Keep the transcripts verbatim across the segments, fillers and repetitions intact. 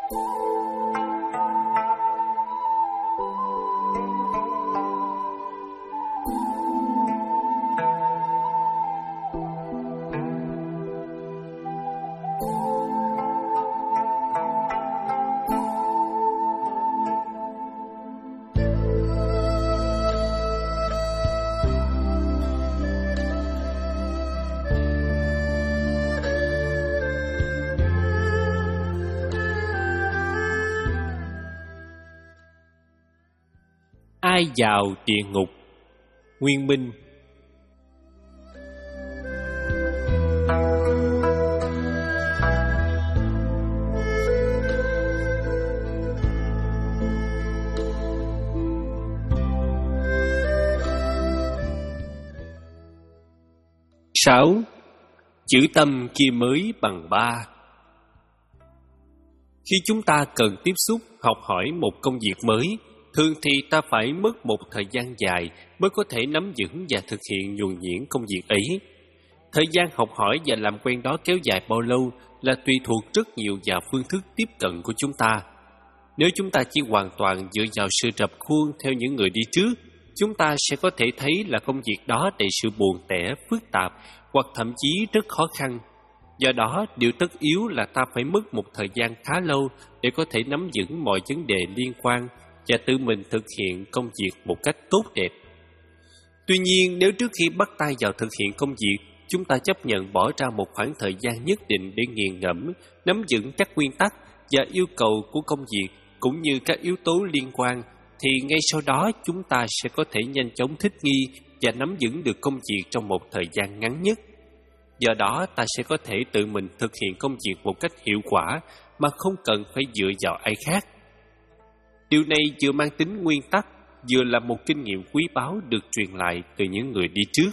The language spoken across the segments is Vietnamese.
Ai vào địa ngục? Nguyên Minh. Sáu. Chữ tâm kia mới bằng ba. Khi chúng ta cần tiếp xúc, học hỏi một công việc mới, thường thì ta phải mất một thời gian dài mới có thể nắm vững và thực hiện nhuần nhuyễn công việc ấy. Thời gian học hỏi và làm quen đó kéo dài bao lâu là tùy thuộc rất nhiều vào phương thức tiếp cận của chúng ta. Nếu chúng ta chỉ hoàn toàn dựa vào sự rập khuôn theo những người đi trước, chúng ta sẽ có thể thấy là công việc đó đầy sự buồn tẻ, phức tạp hoặc thậm chí rất khó khăn. Do đó, điều tất yếu là ta phải mất một thời gian khá lâu để có thể nắm vững mọi vấn đề liên quan và tự mình thực hiện công việc một cách tốt đẹp. Tuy nhiên, nếu trước khi bắt tay vào thực hiện công việc, chúng ta chấp nhận bỏ ra một khoảng thời gian nhất định để nghiền ngẫm, nắm vững các nguyên tắc và yêu cầu của công việc cũng như các yếu tố liên quan, thì ngay sau đó chúng ta sẽ có thể nhanh chóng thích nghi và nắm vững được công việc trong một thời gian ngắn nhất. Do đó, ta sẽ có thể tự mình thực hiện công việc một cách hiệu quả mà không cần phải dựa vào ai khác. Điều này vừa mang tính nguyên tắc, vừa là một kinh nghiệm quý báu được truyền lại từ những người đi trước.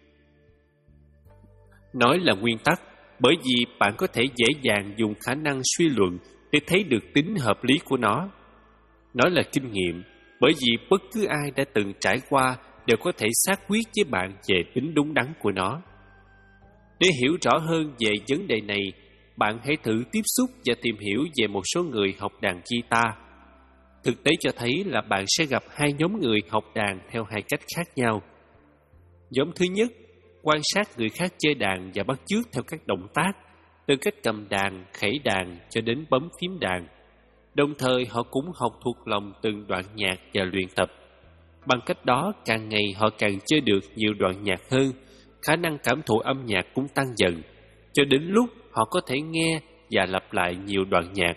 Nói là nguyên tắc, bởi vì bạn có thể dễ dàng dùng khả năng suy luận để thấy được tính hợp lý của nó. Nói là kinh nghiệm, bởi vì bất cứ ai đã từng trải qua đều có thể xác quyết với bạn về tính đúng đắn của nó. Để hiểu rõ hơn về vấn đề này, bạn hãy thử tiếp xúc và tìm hiểu về một số người học đàn guitar. Thực tế cho thấy là bạn sẽ gặp hai nhóm người học đàn theo hai cách khác nhau. Nhóm thứ nhất, quan sát người khác chơi đàn và bắt chước theo các động tác, từ cách cầm đàn, khẩy đàn cho đến bấm phím đàn. Đồng thời họ cũng học thuộc lòng từng đoạn nhạc và luyện tập. Bằng cách đó, càng ngày họ càng chơi được nhiều đoạn nhạc hơn, khả năng cảm thụ âm nhạc cũng tăng dần, cho đến lúc họ có thể nghe và lặp lại nhiều đoạn nhạc.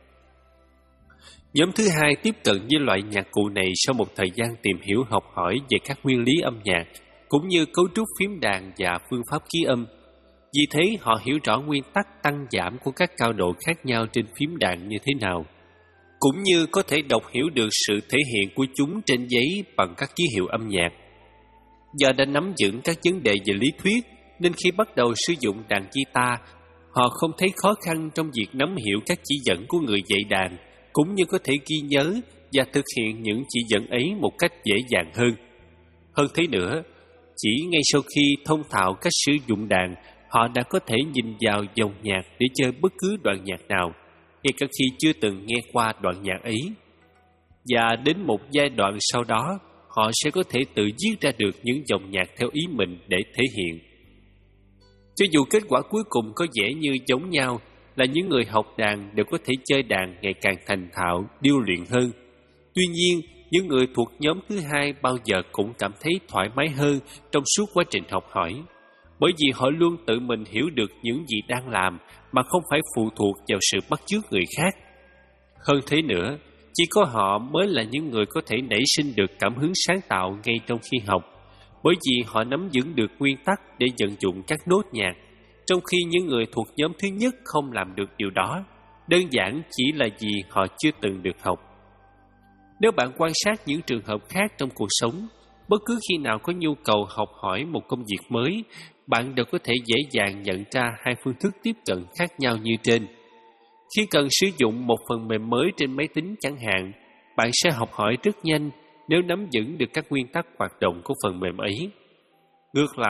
Nhóm thứ hai tiếp cận với loại nhạc cụ này sau một thời gian tìm hiểu học hỏi về các nguyên lý âm nhạc, cũng như cấu trúc phím đàn và phương pháp ký âm. Vì thế họ hiểu rõ nguyên tắc tăng giảm của các cao độ khác nhau trên phím đàn như thế nào, cũng như có thể đọc hiểu được sự thể hiện của chúng trên giấy bằng các ký hiệu âm nhạc. Do đã nắm vững các vấn đề về lý thuyết, nên khi bắt đầu sử dụng đàn guitar, họ không thấy khó khăn trong việc nắm hiểu các chỉ dẫn của người dạy đàn, cũng như có thể ghi nhớ và thực hiện những chỉ dẫn ấy một cách dễ dàng hơn. Hơn thế nữa, chỉ ngay sau khi thông thạo cách sử dụng đàn, họ đã có thể nhìn vào dòng nhạc để chơi bất cứ đoạn nhạc nào, ngay cả khi chưa từng nghe qua đoạn nhạc ấy. Và đến một giai đoạn sau đó, họ sẽ có thể tự viết ra được những dòng nhạc theo ý mình để thể hiện. Cho dù kết quả cuối cùng có vẻ như giống nhau, là những người học đàn đều có thể chơi đàn ngày càng thành thạo, điêu luyện hơn. Tuy nhiên, những người thuộc nhóm thứ hai bao giờ cũng cảm thấy thoải mái hơn trong suốt quá trình học hỏi, bởi vì họ luôn tự mình hiểu được những gì đang làm mà không phải phụ thuộc vào sự bắt chước người khác. Hơn thế nữa, chỉ có họ mới là những người có thể nảy sinh được cảm hứng sáng tạo ngay trong khi học, bởi vì họ nắm vững được nguyên tắc để vận dụng các nốt nhạc, trong khi những người thuộc nhóm thứ nhất không làm được điều đó, đơn giản chỉ là vì họ chưa từng được học. Nếu bạn quan sát những trường hợp khác trong cuộc sống, bất cứ khi nào có nhu cầu học hỏi một công việc mới, bạn đều có thể dễ dàng nhận ra hai phương thức tiếp cận khác nhau như trên. Khi cần sử dụng một phần mềm mới trên máy tính chẳng hạn, bạn sẽ học hỏi rất nhanh nếu nắm vững được các nguyên tắc hoạt động của phần mềm ấy. Ngược lại,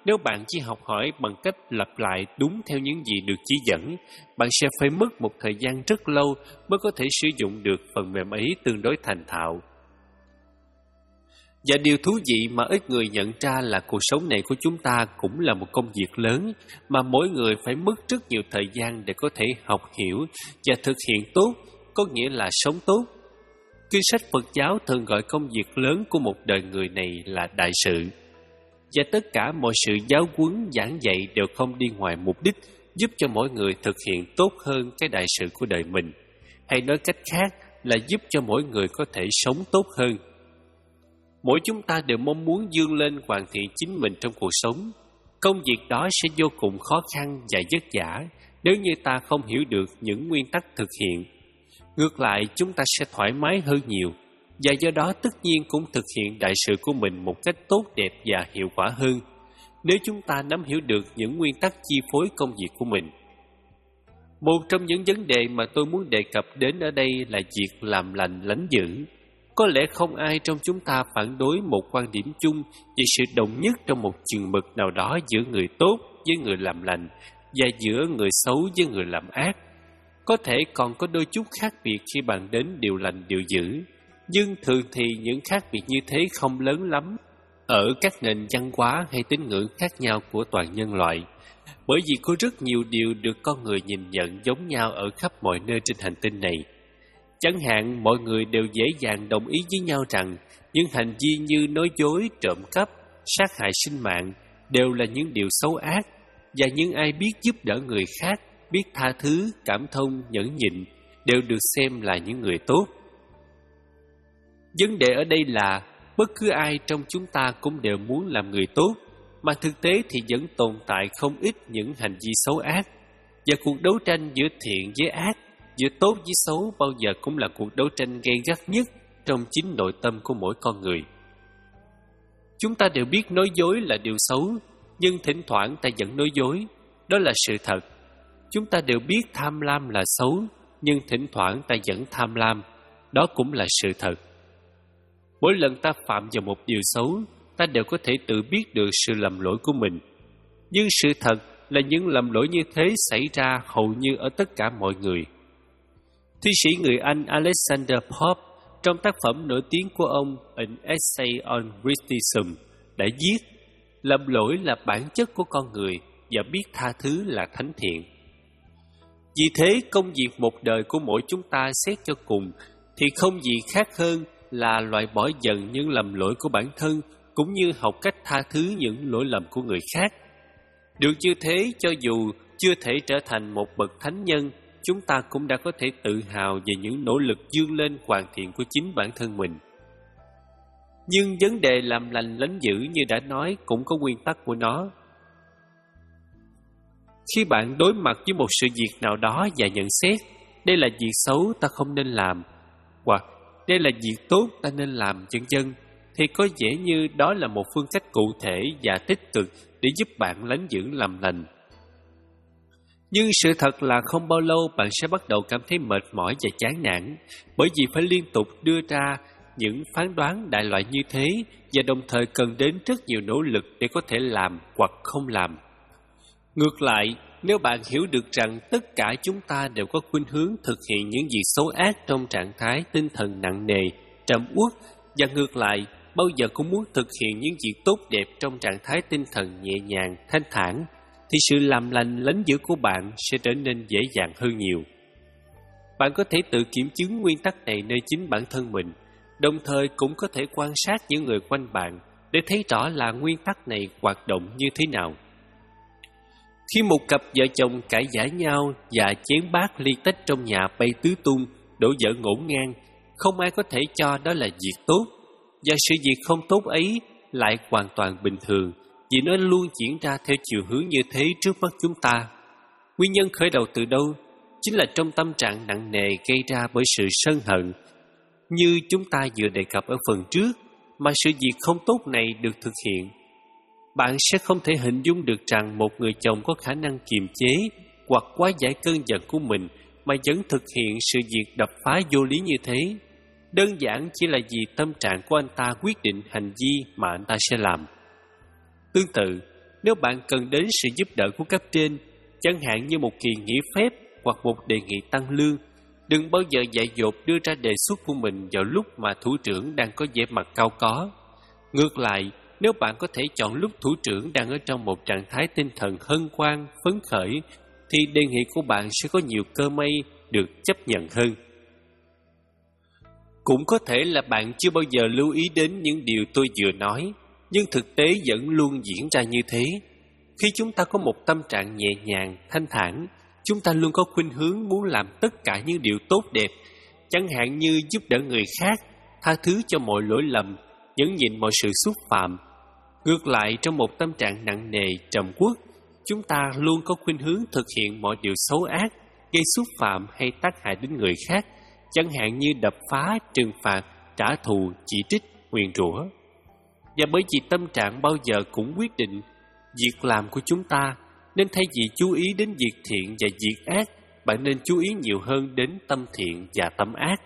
Nếu bạn chỉ học hỏi bằng cách lặp lại đúng theo những gì được chỉ dẫn, bạn sẽ phải mất một thời gian rất lâu mới có thể sử dụng được phần mềm ấy tương đối thành thạo. Và điều thú vị mà ít người nhận ra là cuộc sống này của chúng ta cũng là một công việc lớn mà mỗi người phải mất rất nhiều thời gian để có thể học hiểu và thực hiện tốt, có nghĩa là sống tốt. Kinh sách Phật giáo thường gọi công việc lớn của một đời người này là đại sự. Và tất cả mọi sự giáo huấn giảng dạy đều không đi ngoài mục đích giúp cho mỗi người thực hiện tốt hơn cái đại sự của đời mình. Hay nói cách khác là giúp cho mỗi người có thể sống tốt hơn. Mỗi chúng ta đều mong muốn vươn lên hoàn thiện chính mình trong cuộc sống. Công việc đó sẽ vô cùng khó khăn và vất vả nếu như ta không hiểu được những nguyên tắc thực hiện. Ngược lại, chúng ta sẽ thoải mái hơn nhiều, và do đó tất nhiên cũng thực hiện đại sự của mình một cách tốt đẹp và hiệu quả hơn, nếu chúng ta nắm hiểu được những nguyên tắc chi phối công việc của mình. Một trong những vấn đề mà tôi muốn đề cập đến ở đây là việc làm lành lánh dữ. Có lẽ không ai trong chúng ta phản đối một quan điểm chung về sự đồng nhất trong một chừng mực nào đó giữa người tốt với người làm lành và giữa người xấu với người làm ác. Có thể còn có đôi chút khác biệt khi bàn đến điều lành điều dữ, nhưng thường thì những khác biệt như thế không lớn lắm ở các nền văn hóa hay tín ngưỡng khác nhau của toàn nhân loại, bởi vì có rất nhiều điều được con người nhìn nhận giống nhau ở khắp mọi nơi trên hành tinh này. Chẳng hạn, mọi người đều dễ dàng đồng ý với nhau rằng những hành vi như nói dối, trộm cắp, sát hại sinh mạng đều là những điều xấu ác, và những ai biết giúp đỡ người khác, biết tha thứ, cảm thông, nhẫn nhịn đều được xem là những người tốt. Vấn đề ở đây là bất cứ ai trong chúng ta cũng đều muốn làm người tốt, mà thực tế thì vẫn tồn tại không ít những hành vi xấu ác. Và cuộc đấu tranh giữa thiện với ác, giữa tốt với xấu bao giờ cũng là cuộc đấu tranh gay gắt nhất trong chính nội tâm của mỗi con người. Chúng ta đều biết nói dối là điều xấu, nhưng thỉnh thoảng ta vẫn nói dối. Đó là sự thật. Chúng ta đều biết tham lam là xấu, nhưng thỉnh thoảng ta vẫn tham lam. Đó cũng là sự thật. Mỗi lần ta phạm vào một điều xấu, ta đều có thể tự biết được sự lầm lỗi của mình. Nhưng sự thật là những lầm lỗi như thế xảy ra hầu như ở tất cả mọi người. Thi sĩ người Anh Alexander Pope trong tác phẩm nổi tiếng của ông An Essay on Criticism đã viết: lầm lỗi là bản chất của con người và biết tha thứ là thánh thiện. Vì thế, công việc một đời của mỗi chúng ta xét cho cùng thì không gì khác hơn là loại bỏ dần những lầm lỗi của bản thân, cũng như học cách tha thứ những lỗi lầm của người khác. Được như thế, cho dù chưa thể trở thành một bậc thánh nhân, chúng ta cũng đã có thể tự hào về những nỗ lực vươn lên hoàn thiện của chính bản thân mình. Nhưng vấn đề làm lành lánh dữ như đã nói cũng có nguyên tắc của nó. Khi bạn đối mặt với một sự việc nào đó và nhận xét đây là việc xấu ta không nên làm, hoặc đây là việc tốt ta nên làm, vân vân, thì có vẻ như đó là một phương cách cụ thể và tích cực để giúp bạn lánh dữ làm lành. Nhưng sự thật là không bao lâu bạn sẽ bắt đầu cảm thấy mệt mỏi và chán nản, bởi vì phải liên tục đưa ra những phán đoán đại loại như thế, và đồng thời cần đến rất nhiều nỗ lực để có thể làm hoặc không làm. Ngược lại, nếu bạn hiểu được rằng tất cả chúng ta đều có khuynh hướng thực hiện những việc xấu ác trong trạng thái tinh thần nặng nề, trầm uất, và ngược lại, bao giờ cũng muốn thực hiện những việc tốt đẹp trong trạng thái tinh thần nhẹ nhàng, thanh thản, thì sự làm lành lánh dữ của bạn sẽ trở nên dễ dàng hơn nhiều. Bạn có thể tự kiểm chứng nguyên tắc này nơi chính bản thân mình, đồng thời cũng có thể quan sát những người quanh bạn để thấy rõ là nguyên tắc này hoạt động như thế nào. Khi một cặp vợ chồng cãi vã nhau và chén bát ly tách trong nhà bay tứ tung, đổ vỡ ngổn ngang, không ai có thể cho đó là việc tốt, và sự việc không tốt ấy lại hoàn toàn bình thường, vì nó luôn diễn ra theo chiều hướng như thế trước mắt chúng ta. Nguyên nhân khởi đầu từ đâu? Chính là trong tâm trạng nặng nề gây ra bởi sự sân hận, như chúng ta vừa đề cập ở phần trước, mà sự việc không tốt này được thực hiện. Bạn sẽ không thể hình dung được rằng một người chồng có khả năng kiềm chế hoặc quá giải cơn giận của mình mà vẫn thực hiện sự việc đập phá vô lý như thế. Đơn giản chỉ là vì tâm trạng của anh ta quyết định hành vi mà anh ta sẽ làm. Tương tự, Nếu bạn cần đến sự giúp đỡ của cấp trên, chẳng hạn như một kỳ nghỉ phép hoặc một đề nghị tăng lương, đừng bao giờ dại dột đưa ra đề xuất của mình vào lúc mà thủ trưởng đang có vẻ mặt cao có. Ngược lại, nếu bạn có thể chọn lúc thủ trưởng đang ở trong một trạng thái tinh thần hân hoan, phấn khởi, thì đề nghị của bạn sẽ có nhiều cơ may được chấp nhận hơn. Cũng có thể là bạn chưa bao giờ lưu ý đến những điều tôi vừa nói, nhưng thực tế vẫn luôn diễn ra như thế. Khi chúng ta có một tâm trạng nhẹ nhàng, thanh thản, chúng ta luôn có khuynh hướng muốn làm tất cả những điều tốt đẹp, chẳng hạn như giúp đỡ người khác, tha thứ cho mọi lỗi lầm, nhẫn nhịn mọi sự xúc phạm. Ngược lại, trong một tâm trạng nặng nề, trầm uất, chúng ta luôn có khuynh hướng thực hiện mọi điều xấu ác, gây xúc phạm hay tác hại đến người khác, chẳng hạn như đập phá, trừng phạt, trả thù, chỉ trích, nguyền rủa. Và bởi vì tâm trạng bao giờ cũng quyết định việc làm của chúng ta, nên thay vì chú ý đến việc thiện và việc ác, bạn nên chú ý nhiều hơn đến tâm thiện và tâm ác.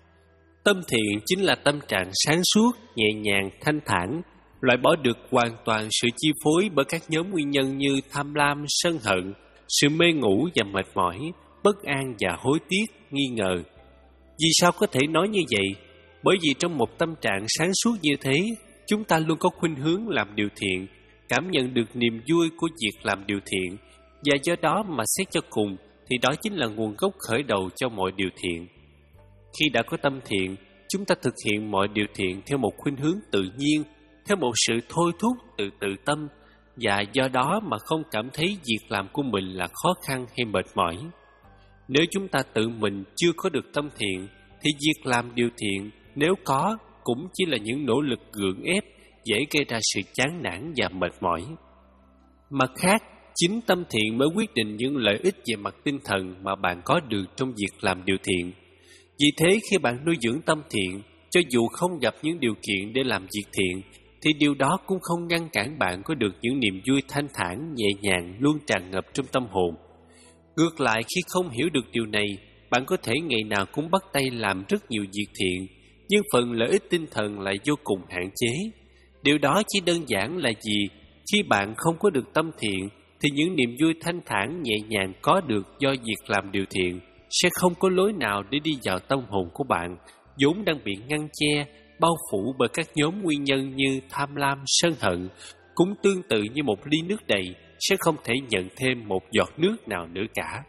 Tâm thiện chính là tâm trạng sáng suốt, nhẹ nhàng, thanh thản, loại bỏ được hoàn toàn sự chi phối bởi các nhóm nguyên nhân như tham lam, sân hận, sự mê ngủ và mệt mỏi, bất an và hối tiếc, nghi ngờ. Vì sao có thể nói như vậy? Bởi vì trong một tâm trạng sáng suốt như thế, chúng ta luôn có khuynh hướng làm điều thiện, cảm nhận được niềm vui của việc làm điều thiện, và do đó mà xét cho cùng thì đó chính là nguồn gốc khởi đầu cho mọi điều thiện. Khi đã có tâm thiện, chúng ta thực hiện mọi điều thiện theo một khuynh hướng tự nhiên, theo một sự thôi thúc từ tự tâm, và do đó mà không cảm thấy việc làm của mình là khó khăn hay mệt mỏi. Nếu chúng ta tự mình chưa có được tâm thiện, thì việc làm điều thiện nếu có cũng chỉ là những nỗ lực gượng ép, dễ gây ra sự chán nản và mệt mỏi. Mặt khác, chính tâm thiện mới quyết định những lợi ích về mặt tinh thần mà bạn có được trong việc làm điều thiện. Vì thế, khi bạn nuôi dưỡng tâm thiện, cho dù không gặp những điều kiện để làm việc thiện, thì điều đó cũng không ngăn cản bạn có được những niềm vui thanh thản, nhẹ nhàng luôn tràn ngập trong tâm hồn. Ngược lại, khi không hiểu được điều này, bạn có thể ngày nào cũng bắt tay làm rất nhiều việc thiện, nhưng phần lợi ích tinh thần lại vô cùng hạn chế. Điều đó chỉ đơn giản là gì? Khi bạn không có được tâm thiện, thì những niềm vui thanh thản, nhẹ nhàng có được do việc làm điều thiện sẽ không có lối nào để đi vào tâm hồn của bạn, vốn đang bị ngăn che, bao phủ bởi các nhóm nguyên nhân như tham lam, sân hận. Cũng tương tự như một ly nước đầy sẽ không thể nhận thêm một giọt nước nào nữa cả.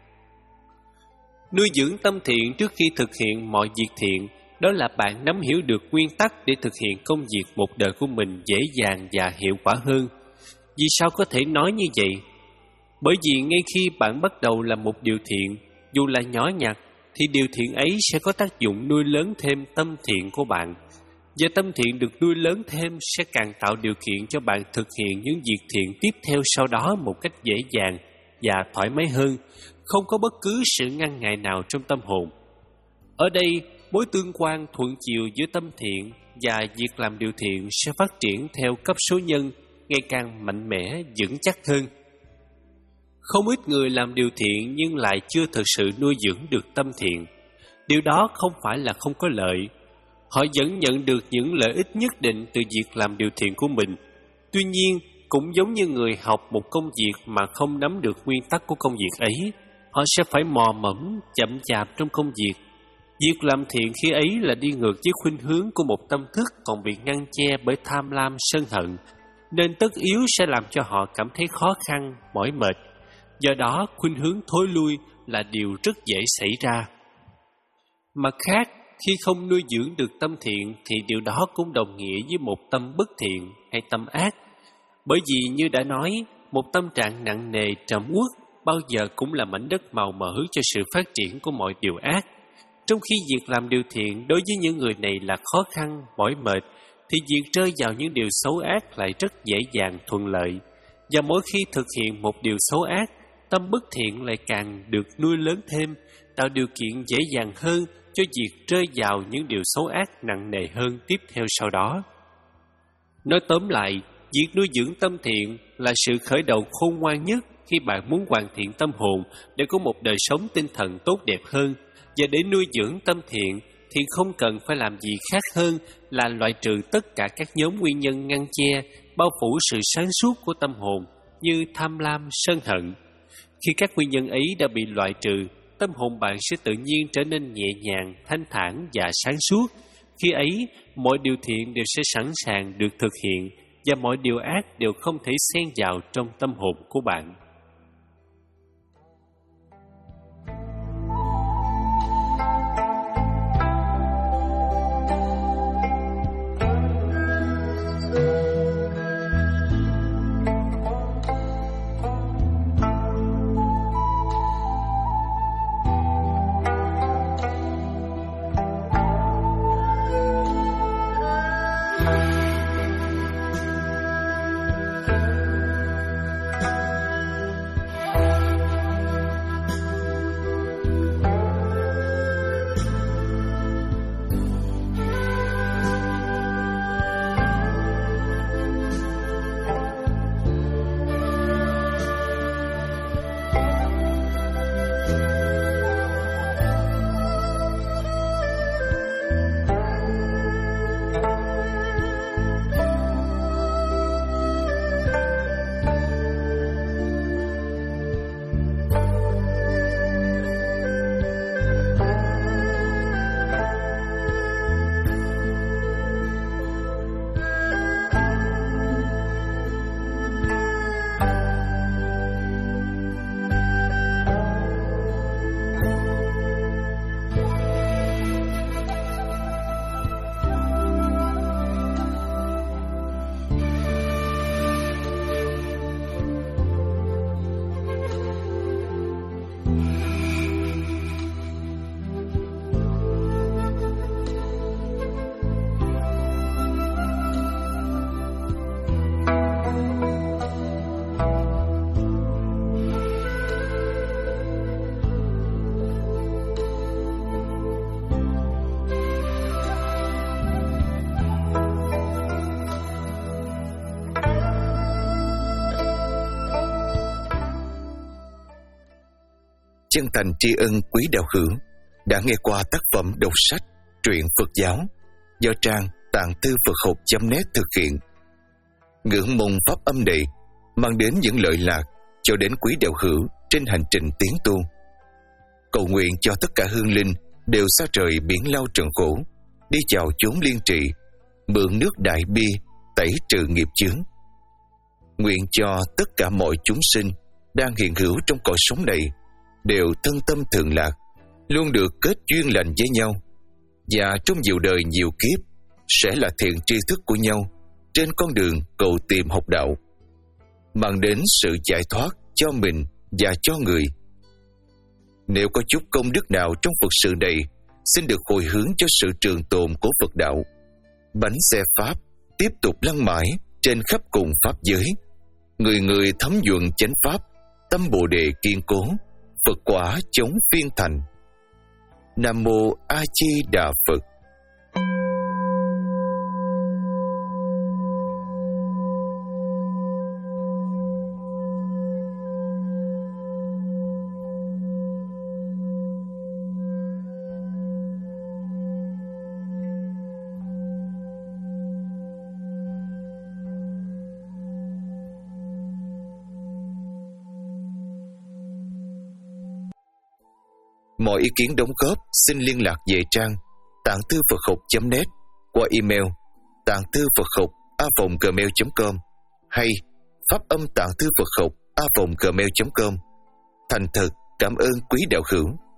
Nuôi dưỡng tâm thiện trước khi thực hiện mọi việc thiện, đó là bạn nắm hiểu được nguyên tắc để thực hiện công việc một đời của mình dễ dàng và hiệu quả hơn. Vì sao có thể nói như vậy? Bởi vì ngay khi bạn bắt đầu làm một điều thiện, dù là nhỏ nhặt, thì điều thiện ấy sẽ có tác dụng nuôi lớn thêm tâm thiện của bạn. Và tâm thiện được nuôi lớn thêm sẽ càng tạo điều kiện cho bạn thực hiện những việc thiện tiếp theo sau đó một cách dễ dàng và thoải mái hơn, không có bất cứ sự ngăn ngại nào trong tâm hồn. Ở đây, mối tương quan thuận chiều giữa tâm thiện và việc làm điều thiện sẽ phát triển theo cấp số nhân, ngày càng mạnh mẽ, vững chắc hơn. Không ít người làm điều thiện nhưng lại chưa thực sự nuôi dưỡng được tâm thiện. Điều đó không phải là không có lợi. Họ vẫn nhận được những lợi ích nhất định từ việc làm điều thiện của mình. Tuy nhiên, cũng giống như người học một công việc mà không nắm được nguyên tắc của công việc ấy, họ sẽ phải mò mẫm, chậm chạp trong công việc. Việc làm thiện khi ấy là đi ngược với khuynh hướng của một tâm thức còn bị ngăn che bởi tham lam, sân hận, nên tất yếu sẽ làm cho họ cảm thấy khó khăn, mỏi mệt. Do đó, khuynh hướng thối lui là điều rất dễ xảy ra. Mặt khác, khi không nuôi dưỡng được tâm thiện thì điều đó cũng đồng nghĩa với một tâm bất thiện hay tâm ác. Bởi vì như đã nói, một tâm trạng nặng nề, trầm uất bao giờ cũng là mảnh đất màu mỡ cho sự phát triển của mọi điều ác. Trong khi việc làm điều thiện đối với những người này là khó khăn, mỏi mệt, thì việc rơi vào những điều xấu ác lại rất dễ dàng, thuận lợi. Và mỗi khi thực hiện một điều xấu ác, tâm bất thiện lại càng được nuôi lớn thêm, tạo điều kiện dễ dàng hơn cho việc rơi vào những điều xấu ác nặng nề hơn tiếp theo sau đó. Nói tóm lại, việc nuôi dưỡng tâm thiện là sự khởi đầu khôn ngoan nhất khi bạn muốn hoàn thiện tâm hồn để có một đời sống tinh thần tốt đẹp hơn. Và để nuôi dưỡng tâm thiện thì không cần phải làm gì khác hơn là loại trừ tất cả các nhóm nguyên nhân ngăn che, bao phủ sự sáng suốt của tâm hồn, như tham lam, sân hận. Khi các nguyên nhân ấy đã bị loại trừ, tâm hồn bạn sẽ tự nhiên trở nên nhẹ nhàng, thanh thản và sáng suốt. Khi ấy, mọi điều thiện đều sẽ sẵn sàng được thực hiện và mọi điều ác đều không thể xen vào trong tâm hồn của bạn. Chân thành tri ân quý đạo hữu đã nghe qua tác phẩm đọc sách truyện Phật giáo do trang tạng thư Phật học chấm net thực hiện. Ngưỡng mong pháp âm này mang đến những lợi lạc cho đến quý đạo hữu trên hành trình tiến tu. Cầu nguyện cho tất cả hương linh đều xa trời biển lao trần khổ, đi vào chốn liên trị, mượn nước đại bi tẩy trừ nghiệp chướng. Nguyện cho tất cả mọi chúng sinh đang hiện hữu trong cõi sống này đều thân tâm thường lạc, luôn được kết duyên lành với nhau, và trong nhiều đời nhiều kiếp sẽ là thiện tri thức của nhau trên con đường cầu tìm học đạo, mang đến sự giải thoát cho mình và cho người. Nếu có chút công đức nào trong Phật sự này, xin được hồi hướng cho sự trường tồn của Phật đạo. Bánh xe Pháp tiếp tục lăn mãi trên khắp cùng Pháp giới, người người thấm nhuần chánh Pháp, tâm Bồ Đề kiên cố, Phật quả chống phiên thành. Nam Mô A Di Đà Phật. Mọi ý kiến đóng góp xin liên lạc về trang tạng thư Phật học chấm net qua email tạng thư Phật học a vòng gmail chấm com hay pháp âm tạng thư Phật học a vòng gmail chấm com. Thành thật cảm ơn quý đạo hữu.